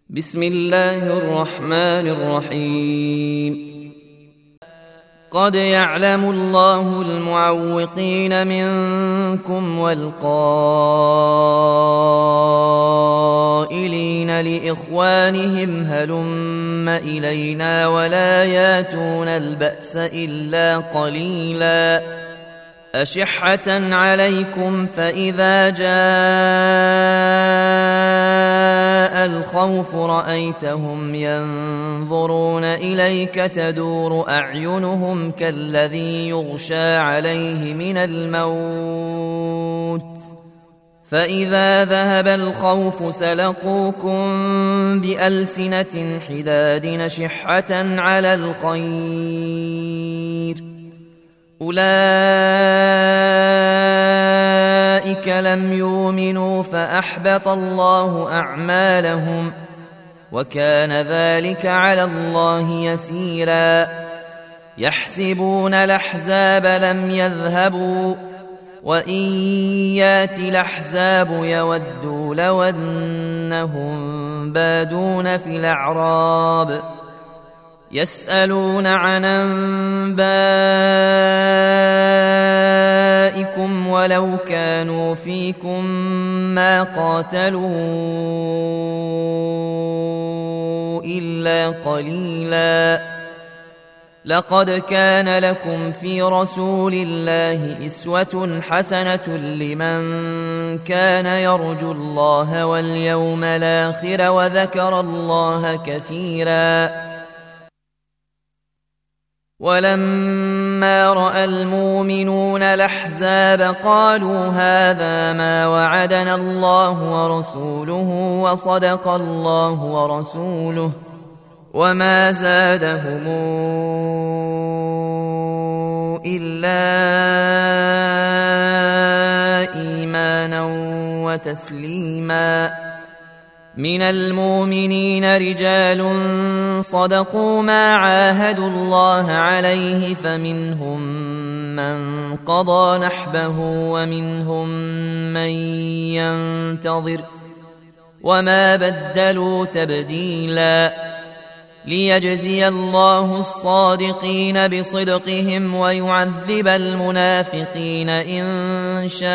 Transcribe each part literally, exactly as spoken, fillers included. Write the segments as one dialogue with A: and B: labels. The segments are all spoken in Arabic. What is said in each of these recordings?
A: بسم الله الرحمن الرحيم. قد يعلم الله المعوقين منكم والقائلين لإخوانهم هلم إلينا ولا ياتون البأس إلا قليلا أشحة عليكم فإذا جاء الخوف رأيتهم ينظرون إليك تدور أعينهم كالذي يغشى عليه من الموت فإذا ذهب الخوف سلقوكم بألسنة حداد نشحة على الخير أولئك لم يؤمنوا فأحبط الله أعمالهم وكان ذلك على الله يسيرا يحسبون الأحزاب لم يذهبوا وإن ياتي الأحزاب يودوا لو أنهم بادون في الأعراب يسألون عن أنبائكم ولو كانوا فيكم ما قاتلوا إلا قليلا لقد كان لكم في رسول الله أسوة حسنة لمن كان يرجو الله واليوم الآخر وذكر الله كثيرا ولما رأى المؤمنون الأحزاب قالوا هذا ما وعدنا الله ورسوله وصدق الله ورسوله وما زادهم إلا إيمانا وتسليما من المؤمنين رجال صدقوا ما عاهدوا الله عليه فمنهم من قضى نحبه ومنهم من ينتظر وما بدلوا تبديلا ليجزي الله الصادقين بصدقهم ويعذب المنافقين إن شاء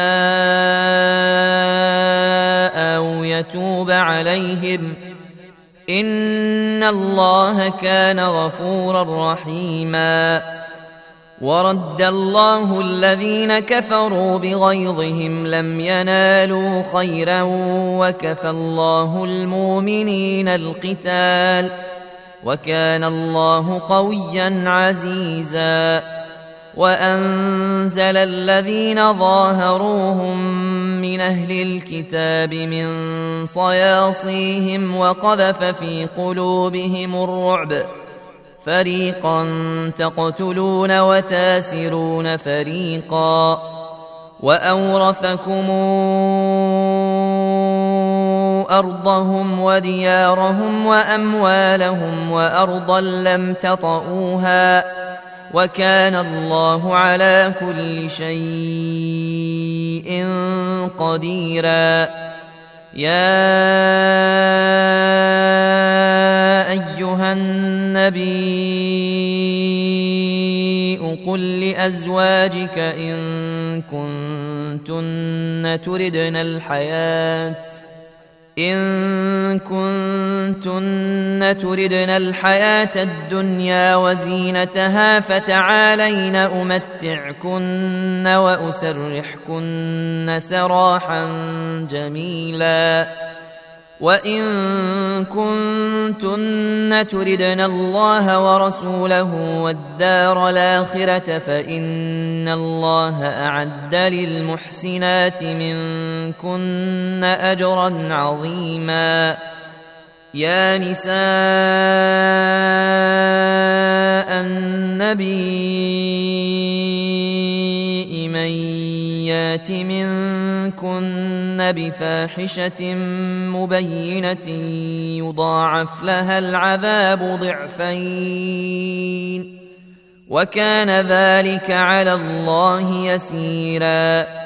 A: أو يتوب عليهم إن الله كان غفورا رحيما ورد الله الذين كفروا بغيظهم لم ينالوا خيرا وكفى الله المؤمنين القتال وكان الله قويا عزيزا وأنزل الذين ظاهروهم من أهل الكتاب من صياصيهم وقذف في قلوبهم الرعب فريقا تقتلون وتاسرون فريقا وأورثكم أرضهم وديارهم وأموالهم وأرضا لم تطئوها وكان الله على كل شيء قديرا يا أيها النبي قل لأزواجك إن كنتن تردن الحياة إن كنتن تردن الحياة الدنيا وزينتها فتعالين أمتعكن وأسرحكن سراحا جميلا وإن كنتن تردن الله ورسوله والدار الآخرة فإن الله أعد للمحسنات منكن أجرا عظيما يا نساء النبي من يات منكن بفاحشة مبينة يضاعف لها العذاب ضعفين وكان ذلك على الله يسيرا